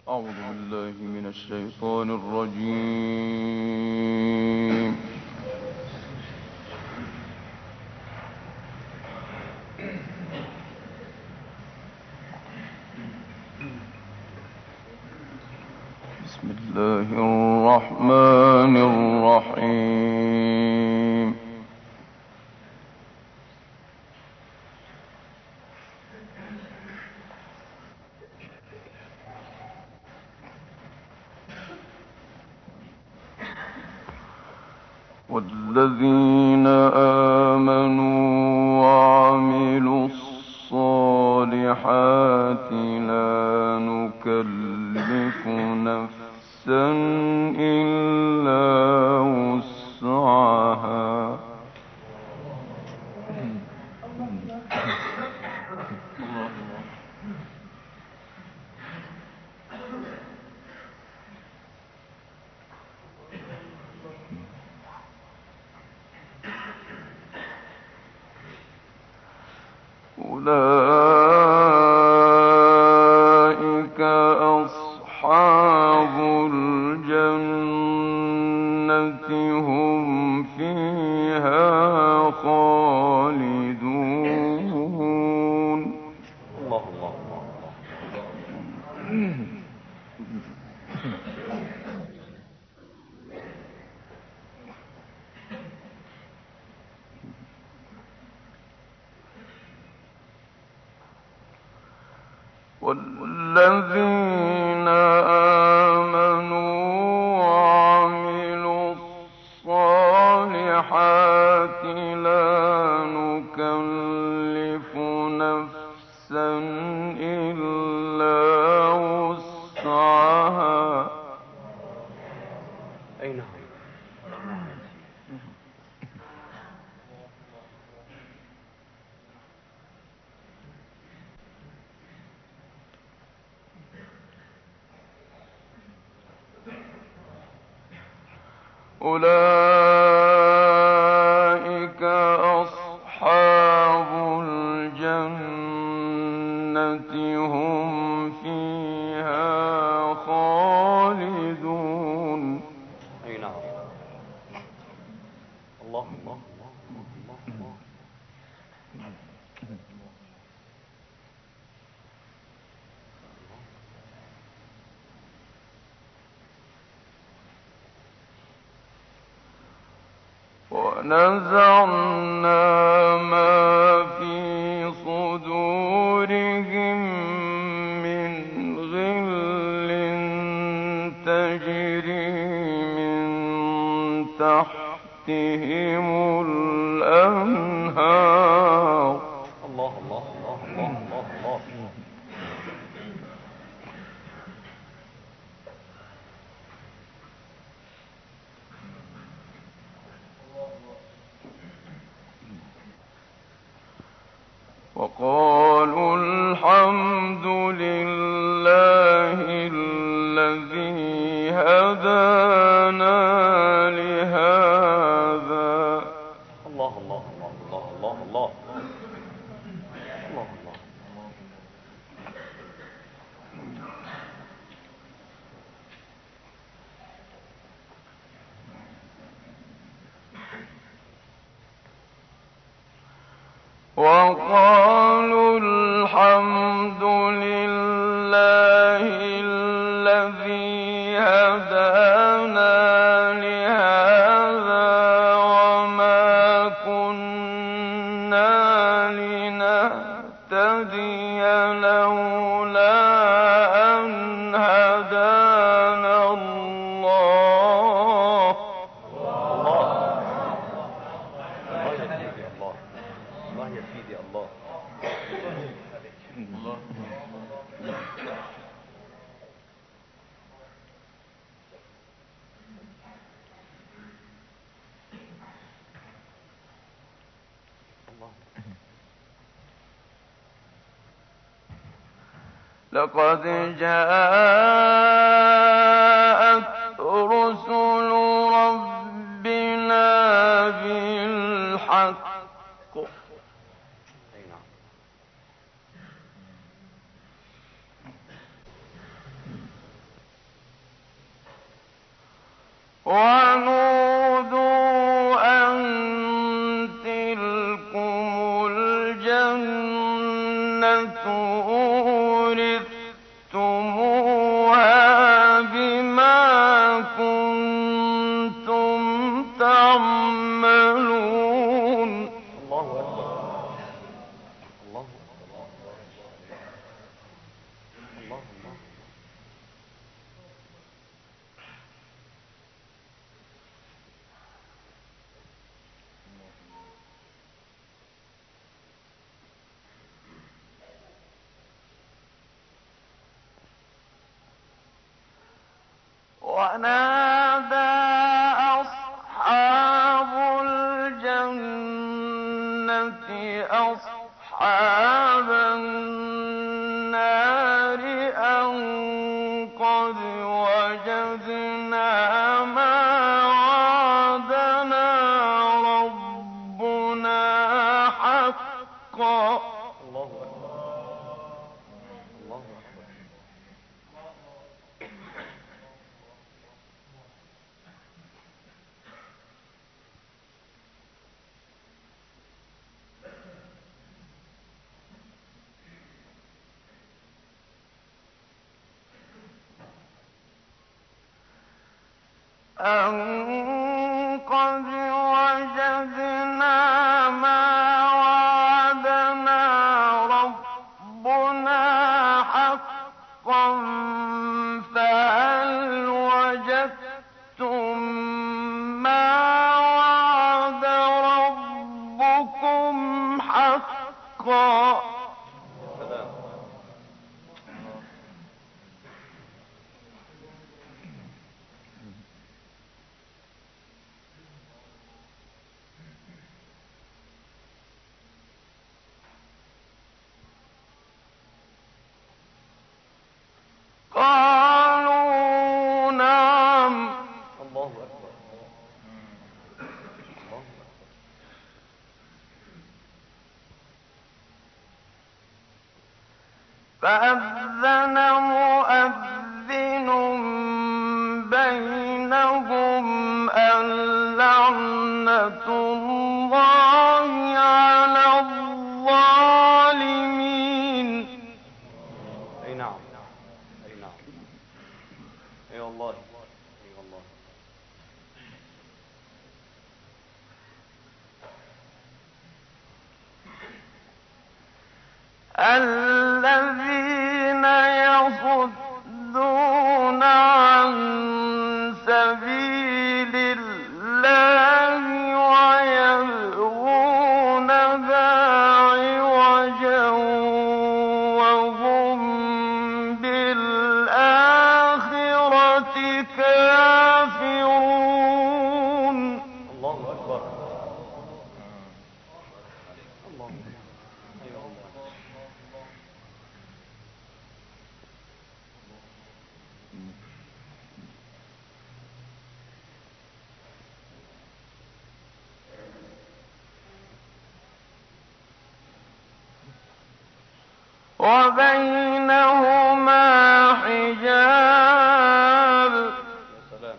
أعوذ بالله من الشيطان الرجيم. بسم الله الرحمن الرحيم. والذين آمنوا وعملوا الصالحات لا نكلف نفسا إلا وسعها أولئك أصحاب الجنة هم فيها خالدون. الله الله الله. والذين آمنوا وعملوا الصالحات لا نكلف نفسا إلا وسعها. أي نعم. أولئك أصحاب الجنة هم فيها خالدون. أي نعم. الله الله الله الله الله. ونزعنا ما في صدورهم من غل تجري من تحتهم الأنهار. الله الله الله الله الله الله. وقالوا الحمد لله الذي هدانا لهذا. الله الله الله الله الله الله. الله الله. وقالوا الحمد لله الذي هدانا لهذا وما كنا لنهتدي لولا أن هدانا الله. الله يا سيدي الله. الله يا سيدي الله. لقد جاءت رسل ربنا بالحق أي نعم. ونودوا أن تلكم الجنة أورثتموها بما كنتم تعملون. الله أكبر. الله الله الله. ونادى أصحاب الجنة أصحاب النار أن قد وجدنا ما وعدنا ربنا حقا. الله أكبر. الله أكبر. أن قد وجدنا ما وعدنا ربنا حقا فهل وجدتم ما وعد ربكم حقا. سلام. قالوا نعم. الله أكبر. الله أكبر. فأذن مؤذن بينهم اللعنة الله على الظالمين. أي نعم. أي نعم. أي والله. أي والله. الذين يصدون عن سبيل الله ويبغونها عوجا وهم بالآخرة كافرون. الله أكبر. الله أكبر. أي والله. وبينهما حجاب. يا سلام.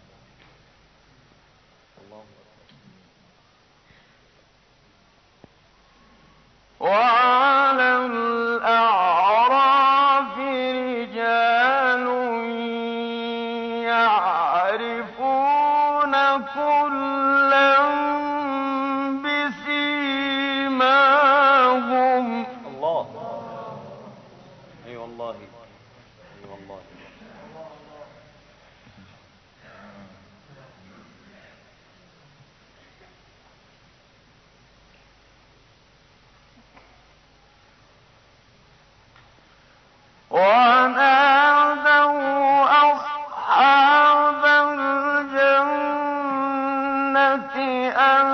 الله أكبر. وعلى الأعراف رجال يعرفون كلا بسيماهم. الله. أي والله. أي والله. ونادوا أصحاب الجنة أن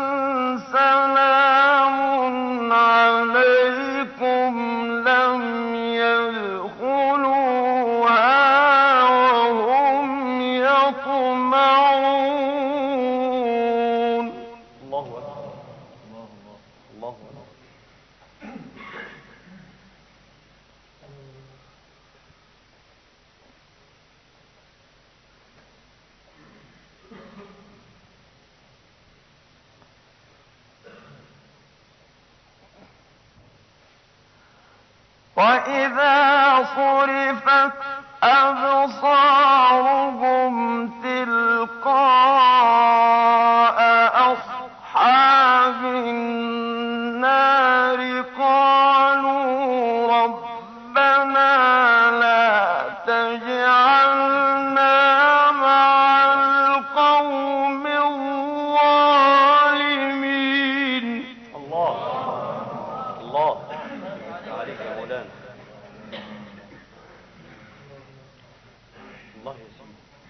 سلام عليكم لم يدخلوها وإذا صرفت أبصارهم تلقاء أصحاب النار قالوا ربنا لا تجعلنا مع القوم الظالمين. الله الله عليك يا مولانا. الله يا سيدي.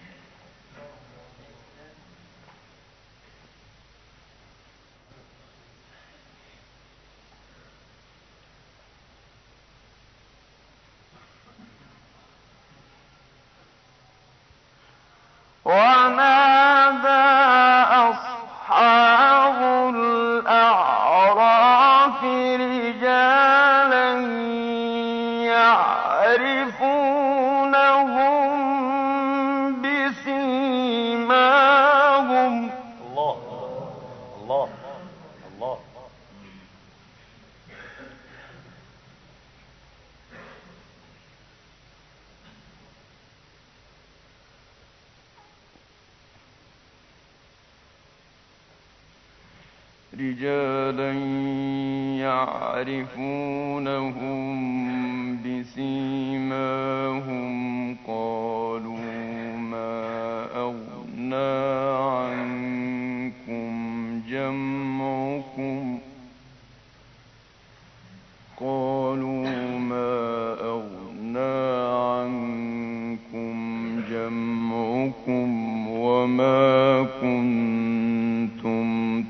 ونادى أصحاب الأعراف رجالا يعرفونهم بسيماهم. الله الله الله. رجالا يعرفونهم بسيماهم قالوا ما أغنى عنكم جمعكم وما كنتم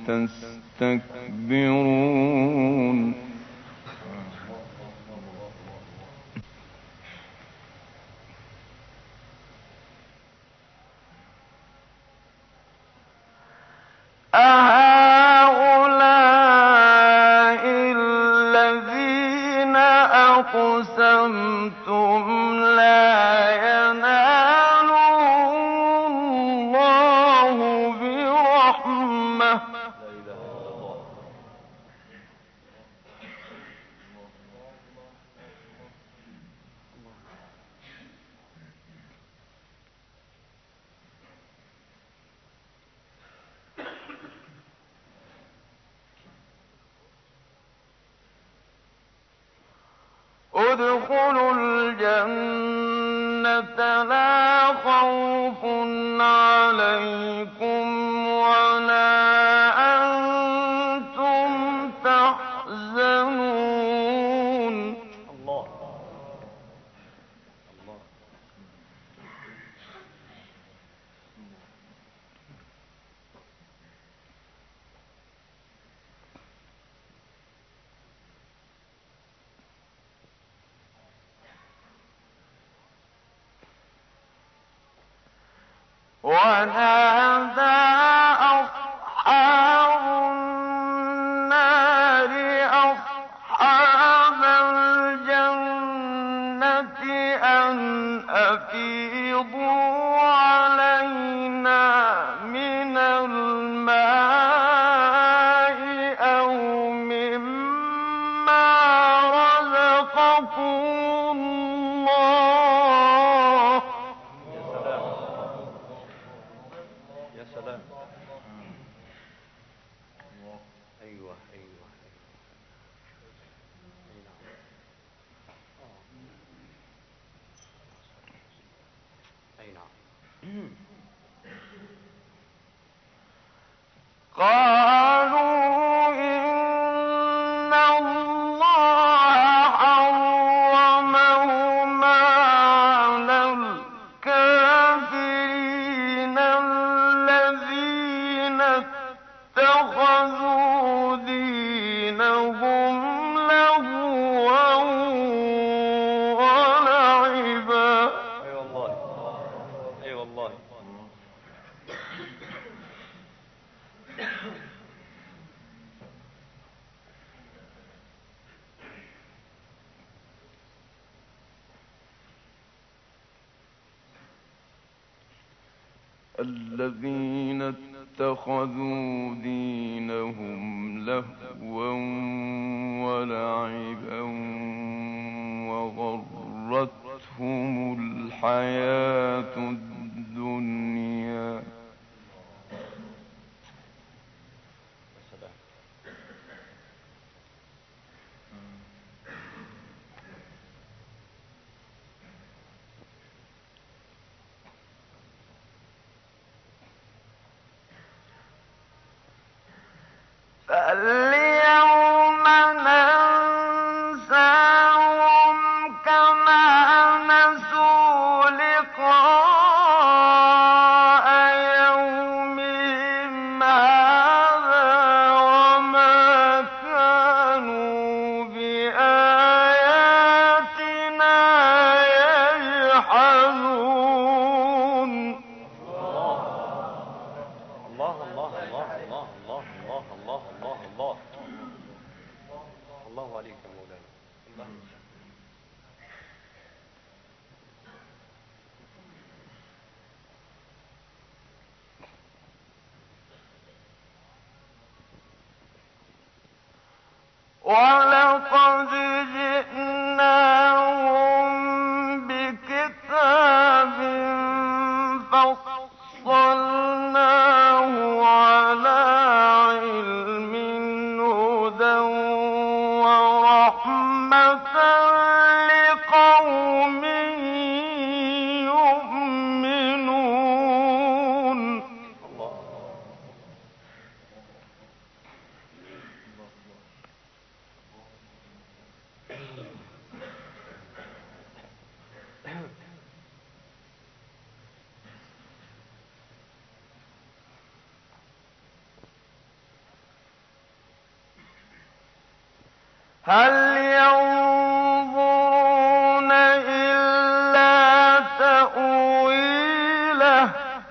تستكبرون. أهؤلاء الذين أقسمتم لا ينالهم الله برحمة. ادخلوا الجنة لا خوف عليكم ولا أنتم تحزنون. الله الله. ونادى أصحاب النار أصحاب الجنة أن أفيضوا علينا من الماء أو مما رزقكم الله. يا سلام. أيوة أيوة. أي نعم. قالوا إن الله حرمهما على الكافرين الذين اتخذوا دينهم لهوا ولعبا. أي والله أي والله. الذين اتخذوا دينهم لهوا ولعبا وغرتهم الحياة الدنيا فاليوم ننساهم كما نسوا لقاء يومهم هذا وما كانوا بآياتنا يجحدون. الله الله الله الله الله الله الله الله الله الله عليك يا مولانا. الله ولقد جئناهم بكتاب فصلناه على علم هدى ورحمة لقوم يؤمنون. هل ينظرون إلا تأويله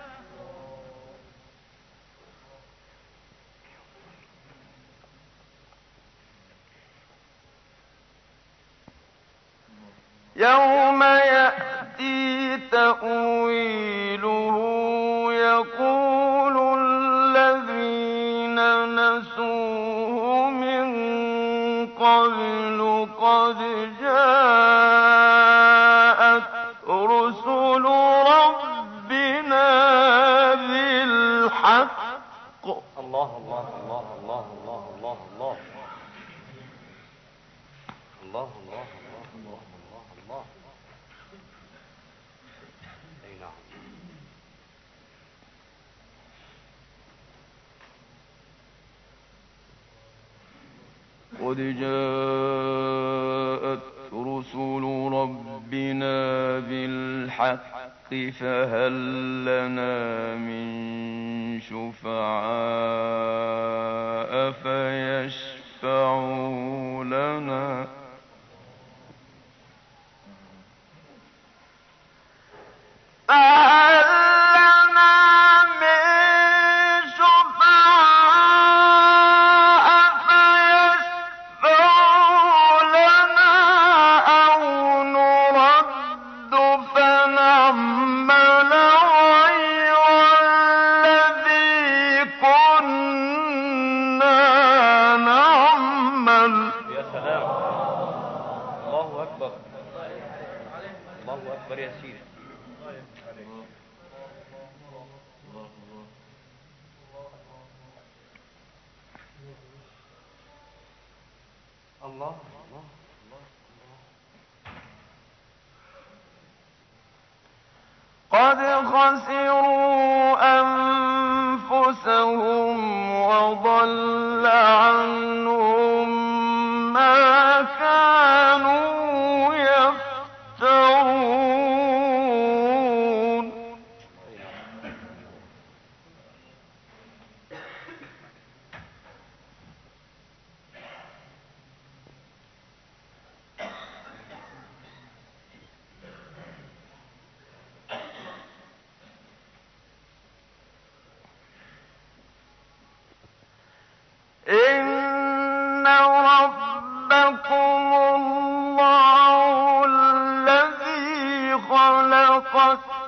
يوم يأتي تأويله يقول الذين نسوه من قبل قد جاءت رسل ربنا بالحق. الله الله الله الله الله الله الله الله الله الله الله الله. اي نعم. قد جاءت رسل ربنا بالحق فهل لنا من شفعاء فيشفعوا لنا أكبر يا سيدي. الله الله قد خسروا أنفسهم وضل عنهم ما كانوا يفترون. إن ربكم الله الذي خلق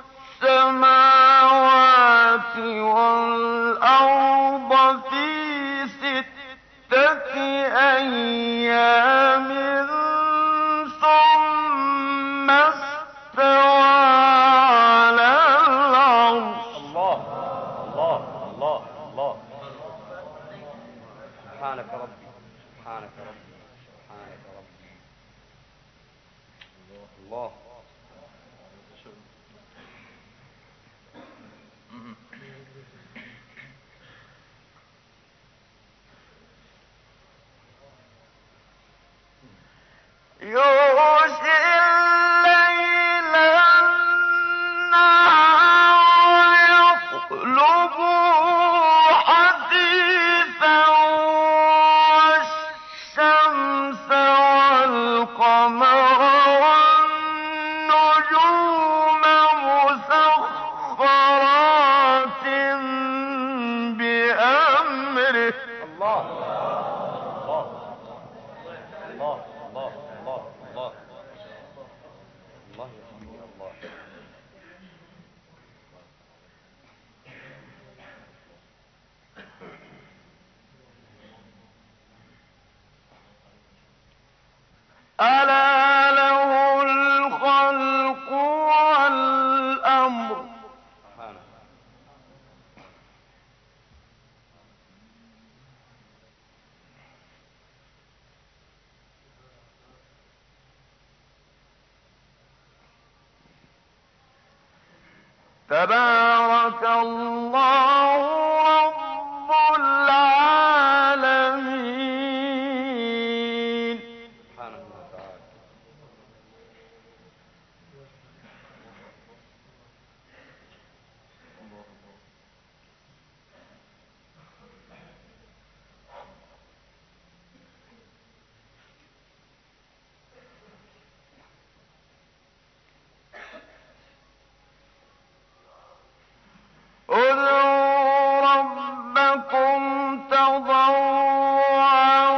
السماوات والأرض في 6 أيام ثم تبارك الله رب العالمين. سبحانه وتعالى. ادعوا ربكم تضرعا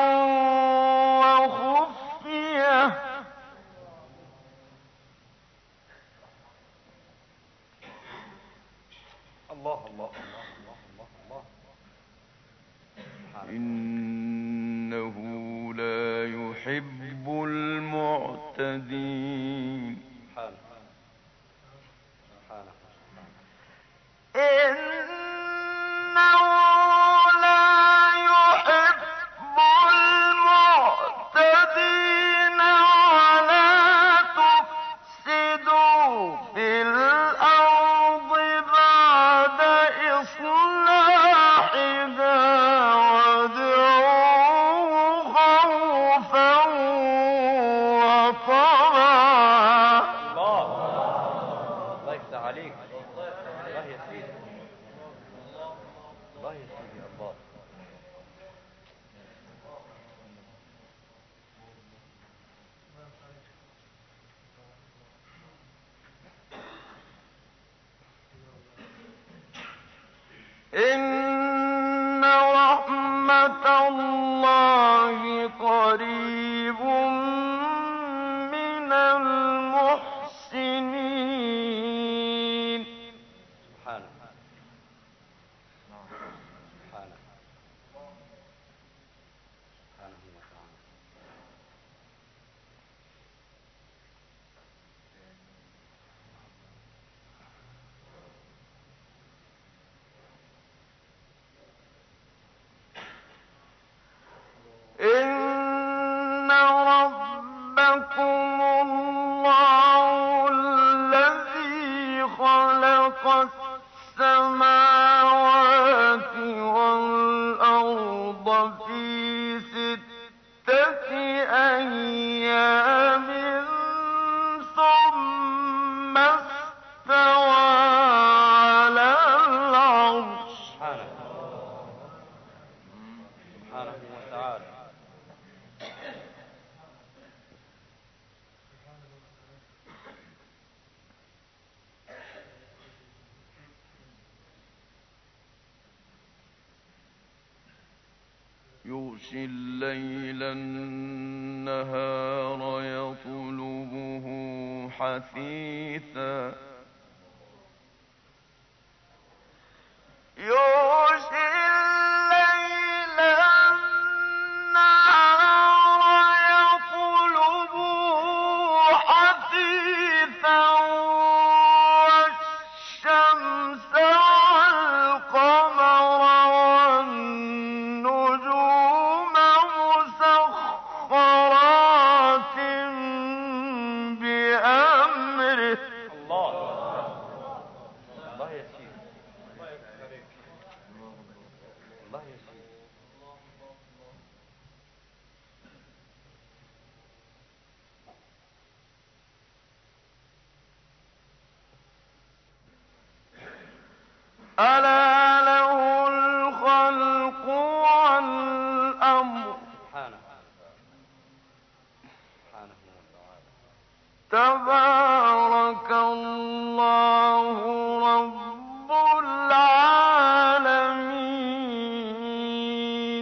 وخفية الله الله الله الله الله الله. إنه لا يحب المعتدين. سبحانه. إنه لا يحب المعتدين ولا تفسدوا في الأرض بعد إصلاحها وادعوه خوفا وطمعا. الله يفتح عليك. الله يا سيدي. الله يا سيدي. الله. إن رحمة الله قريب من المحسنين. سبحانه. سبحانه. سبحانه وتعالى. إن ربكم الله الذي خلق السماوات والأرض في 6 أيام ثم استوى على العرش. سبحانه وتعالى. يغشي الليل النهار يطلبه حثيثا يغشي الليل النهار يطلبه حثيثا والشمس والقمر والنجوم مسخرات بأمره. الله. الله يا سيدي. الله يا سيدي. ألا له الخلق والأمر سبحانه. سبحانه وتعالى. تبارك الله رب العالمين.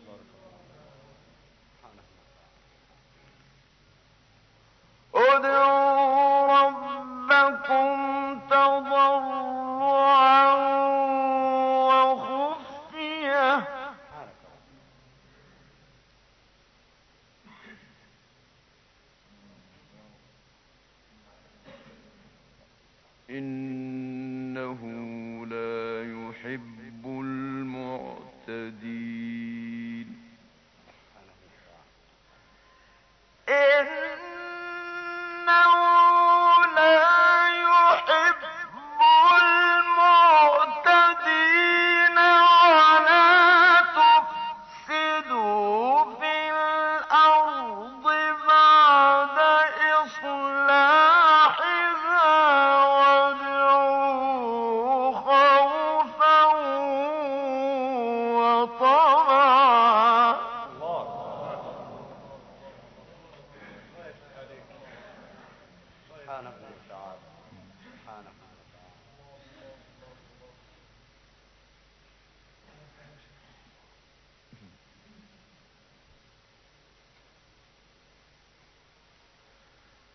ادعوا ربكم تضرعا وخفية إنه لا يحب المعتدين. إنه لا يحب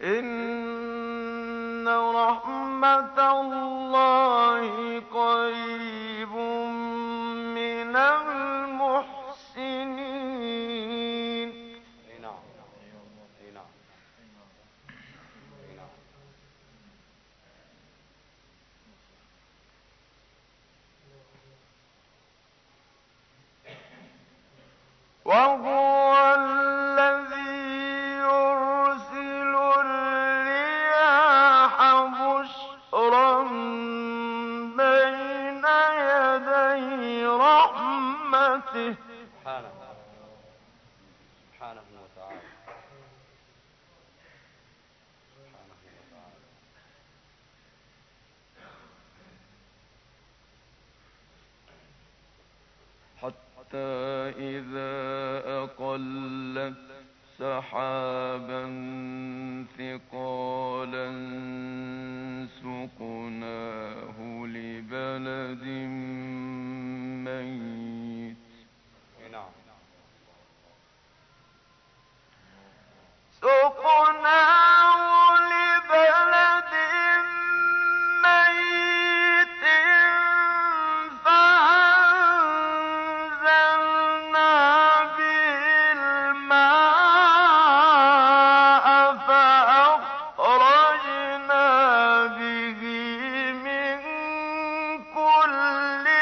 إن رحمة الله قريب من المحسنين. اي نعم، اي نعم، اي نعم. وهو الذي يرسل الرياح بشرا بين يدي رحمته سبحانه، سبحانه وتعالى، سبحانه وتعالى. حتى إذا أقلت سحابا ثقالا سقناه لبلد ميت اي نعم. سقناه لبلد ميت فأنزلنا به الماء فأخرجنا به من كل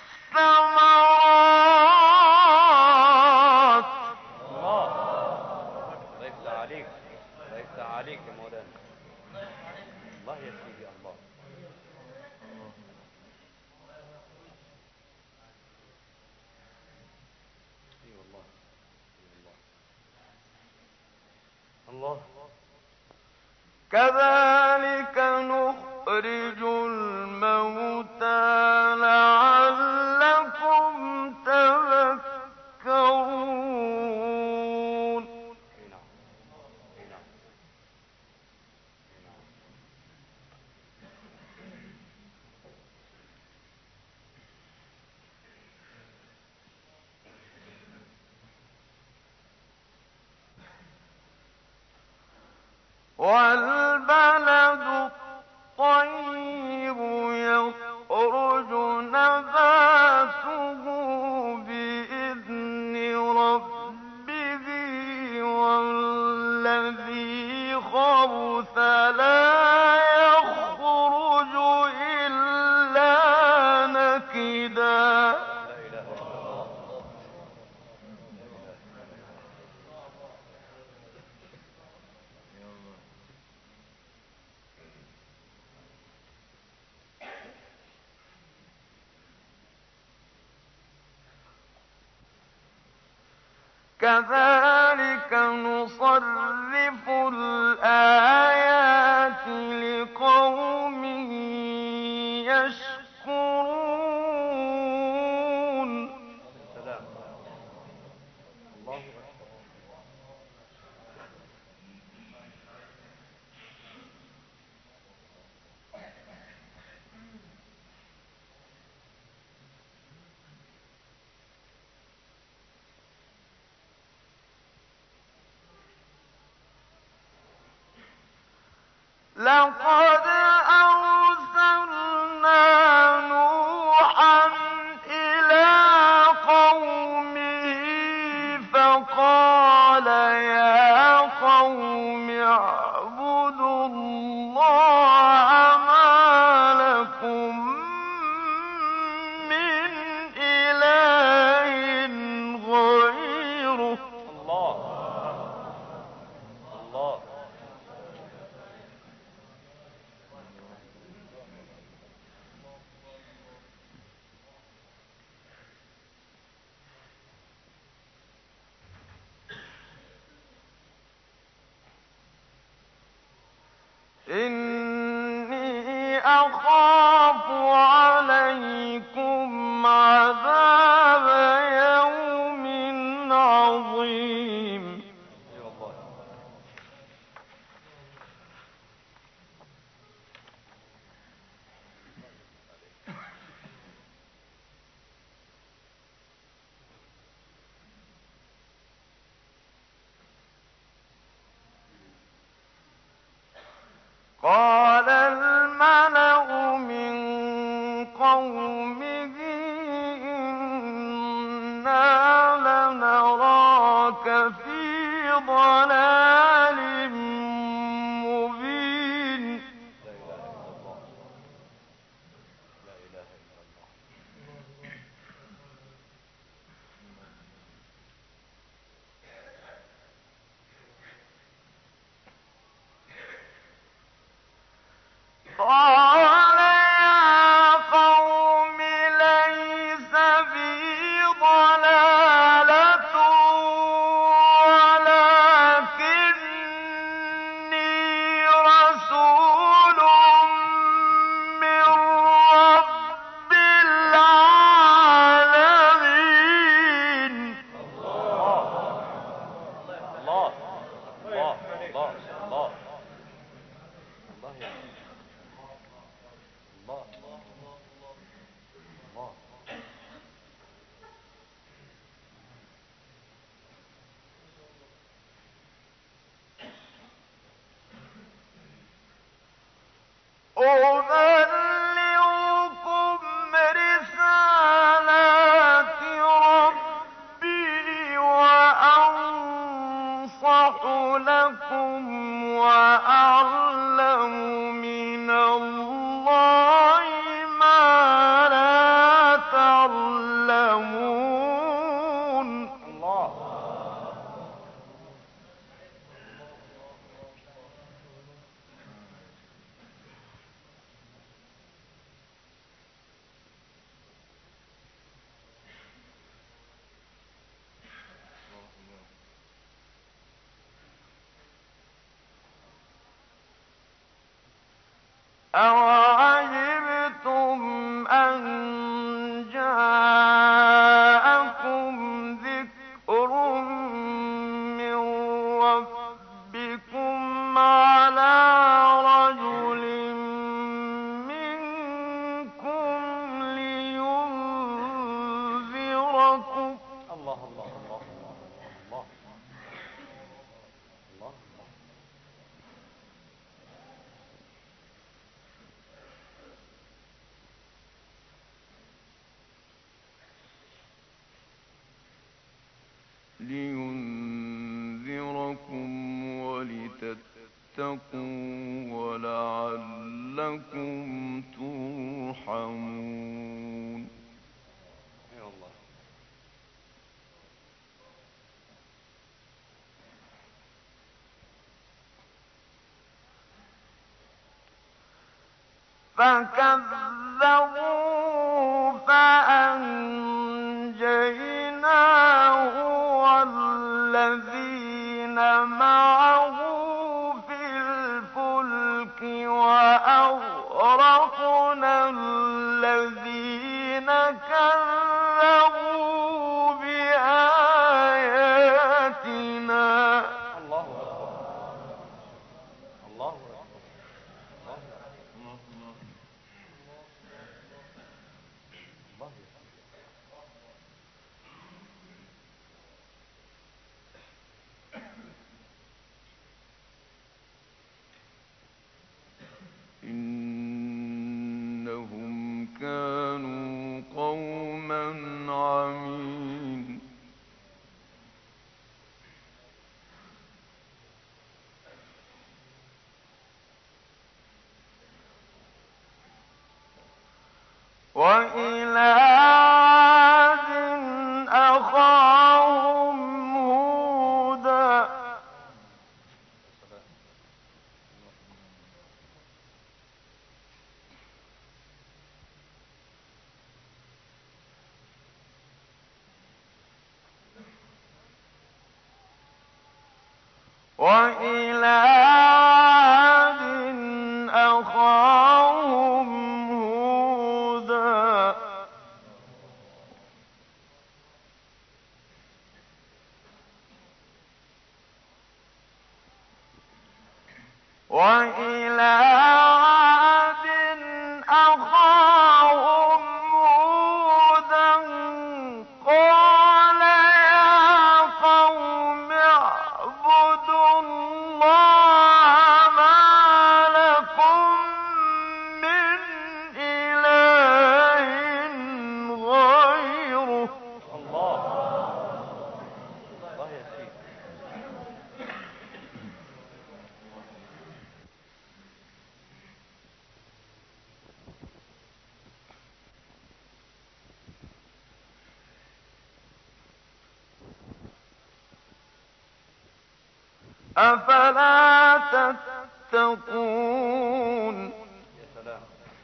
الثمرات. الله، الله يفتح عليك، الله يفتح عليك يا مولانا. الله يا سيدي، الله. اي والله، اي والله. الله. كذلك نخرج الموتى لعلكم تذكرون. اي نعم، اي نعم، اي نعم. والبلد الطيب يخرج نباته بإذن ربه والذي خبث لا يخرج إلا نكدا. لا اله الا الله. كذلك نصرف الآيات لقوم يشكرون. السلام. الله اكبر. لقد أرسلنا نوحا إلى قومه فقال يا قوم اعبدوا الله ما لكم من إله غيره. الله، الله. إني أخاف عليكم عذاب يوم عظيم. اي والله. قال الملأ من قومه إنا لنراك في ضلال مبين. لا إله إلا الله. لا إله إلا الله. قال يا قوم ليس بي ضلالة ولكني رسول من رب العالمين. الله الله الله الله الله الله يا سيدي. الله الله الله. أبلغكم رسالات ربي وأنصح لكم وأعلم من الله ما لا تعلمون. الله. أَوَعَجِبْتُمْ أَن جَاءَكُمْ ذِكْرٌ مِّن رَّبِّكُمْ عَلَىٰ رَجُلٍ مِّنكُمْ لِيُنذِرَكُمْ ۚ الله الله الله الله الله. لِيُنذِرَكُمْ وَلِتَتَّقُوا وَلَعَلَّكُمْ تُرْحَمُونَ. يا الله. فكذبوا فأنجيناه والذين معه في الفلك وأغرقنا الذين كذبوا بآياتنا. الله أكبر. الله أكبر. الله الله. إنهم كانوا قوما عمين. وإلى عاد أخاهم هودا وإلى عاد أخاهم هودا وإلى عاد أخاهم هودا قال يا قوم اعبدوا الله ما لكم أفلا تتقون يا سلام.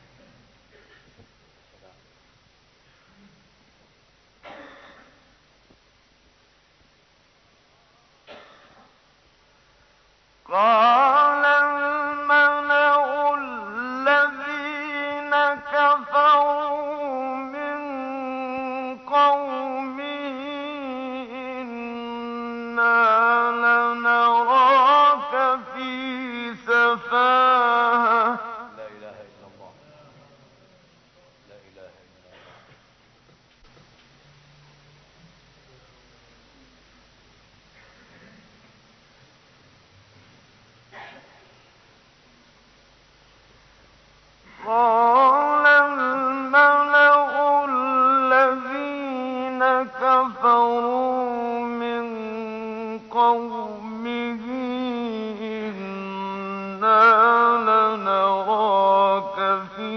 قال الملأ الذين كفروا من قومه إنا لنراك في سفاهة لا إله إلا الله. لا إله إلا الله. قال الملأ الذين كفروا من قومه إنا لنراك في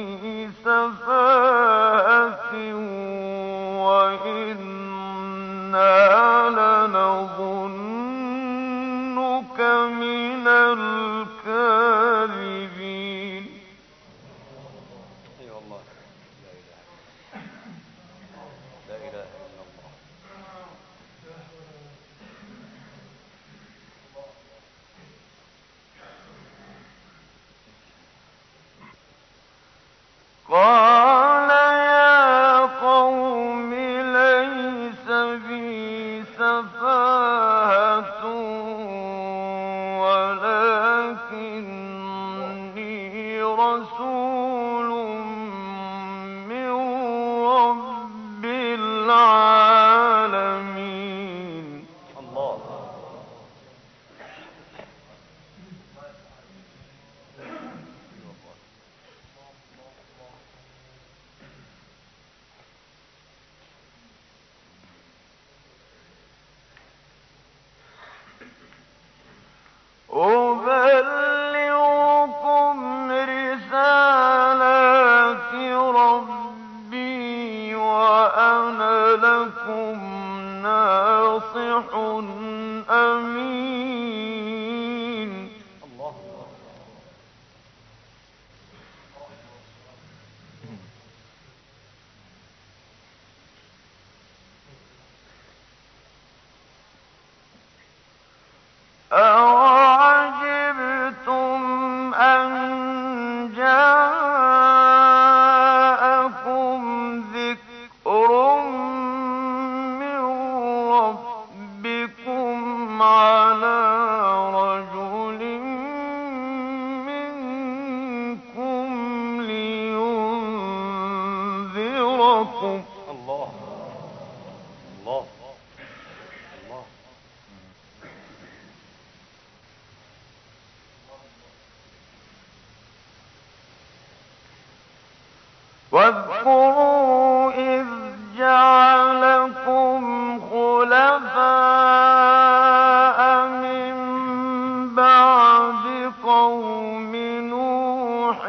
سفاهة وإنا لنظنك من الكاذبين أي والله. لا إله. لا إله إلا الله. قال يا قوم ليس بي سفاهة ولكني رسول من رب العالمين الله. أبلغكم رسالات ربي وأنا لكم ناصح أمين الله. أَوَعَجِبْتُمْ أَن جَاءَكُمْ ذِكْرٌ مِّن رَّبِّكُمْ عَلَىٰ رَجُلٍ مِّنكُمْ لِيُنذِرَكُمْ ۚ الله. الله. الله. واذكروا إذ جعلكم خلفاء من بعد قوم نوح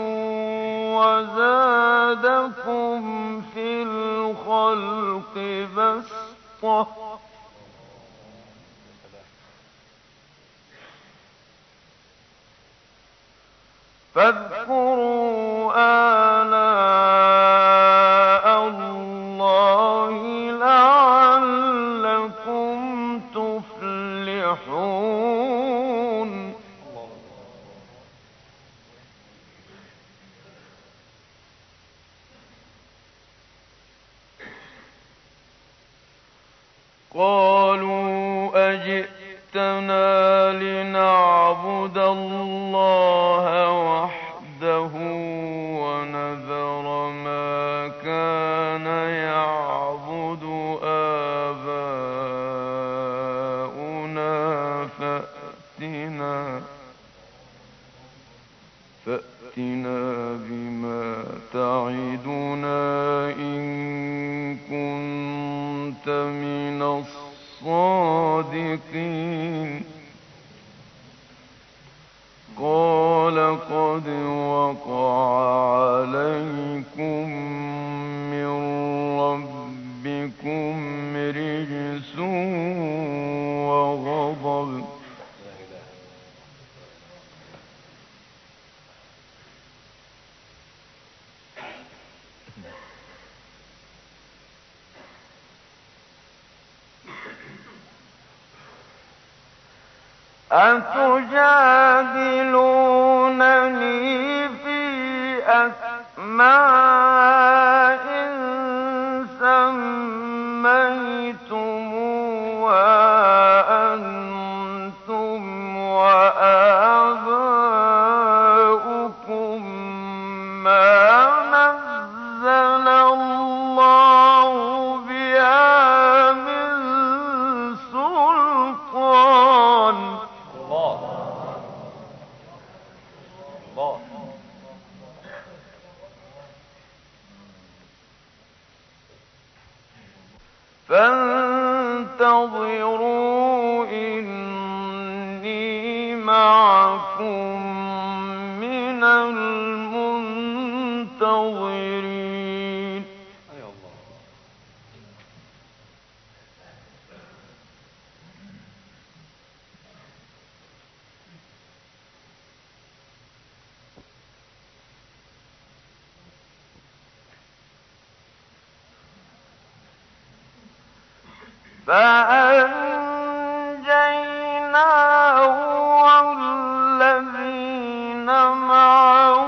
وزادكم في الخلق بسطة فاذكروا آلاء الله لعلكم تفلحون قالوا أجئتنا لنعبد الله وحده ونذر ما كان يعبد آباؤنا فأتنا بما تعدنا إن كنت من الصادقين قال قد وقع عليكم من ربكم رجس وغضب لا إله أتجادلونني في أسماء سميتموها أنتم وآباؤكم ما نزل الله بها من سلطان. الله الله. فانتظروا إني معكم من المنتظرين. أي الله. فأنجيناه والذين معه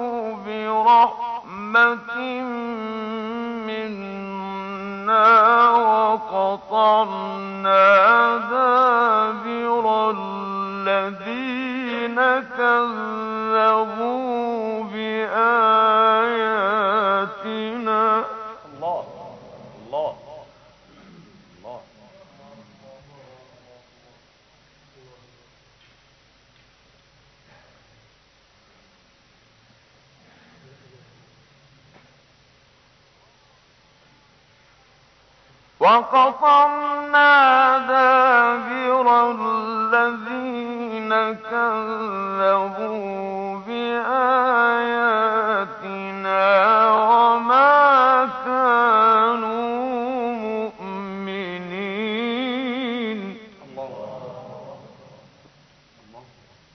برحمة منا وقطعنا دابر الذين كذبوا بآياتنا. الله الله الله. وقطعنا دابر الذين كذبوا بآياتنا وما كانوا مؤمنين. الله الله.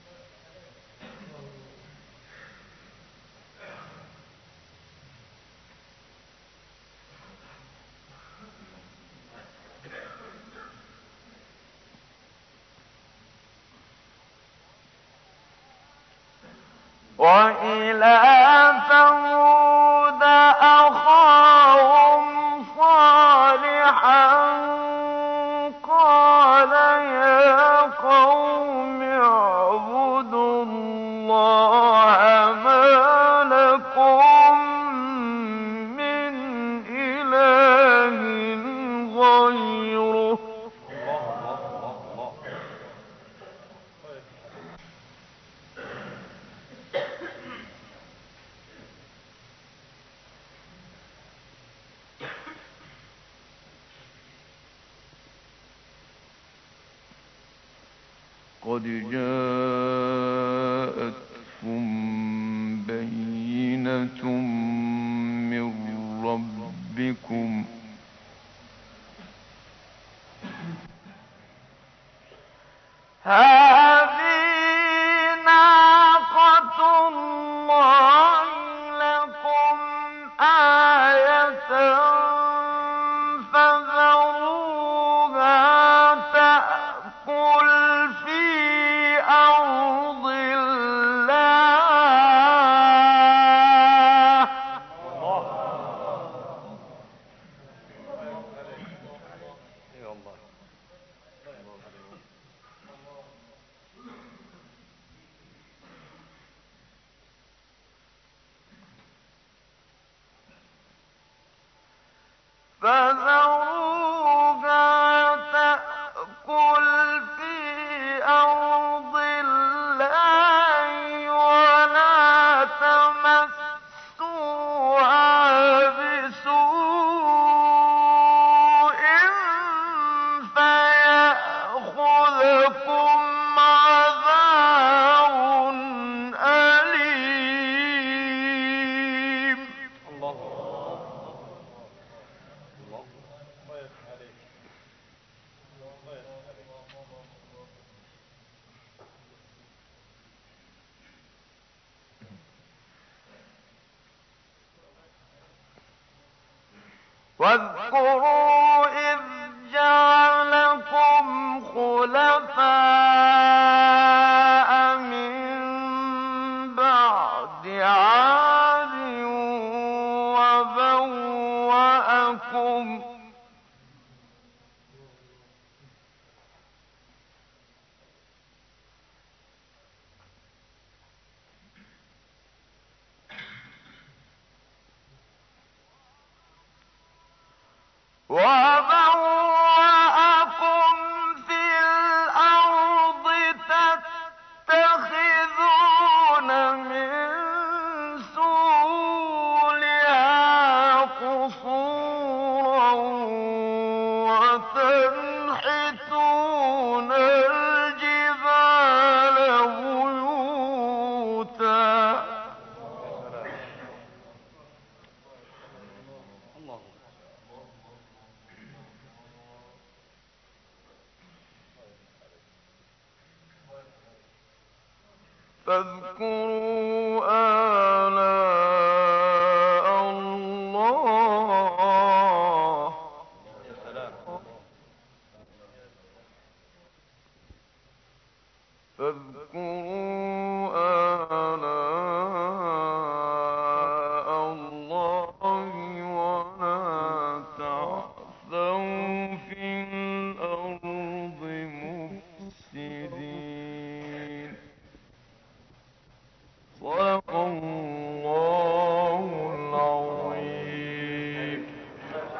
وإلى ثمود أخاهم صالحا قال يا قوم اعبدوا الله ما لكم من إله غيره. قد جاءتكم بينة من ربكم هذه ناقة الله لكم آية فذروها تأكل في أرض الله. أي الله. فذروها تأكل في أرض الله ولا تمسوها بسوء فيأخذكم عذاب أليم. الله الله. واذكروا إذ جعلكم خلفاء آلاءكم وبوأكم في الأرض تتخذون من سهولها قصورا وتنحتون الجبال بيوتا الله. فاذكروا آلاء الله يا سلام. فاذكروا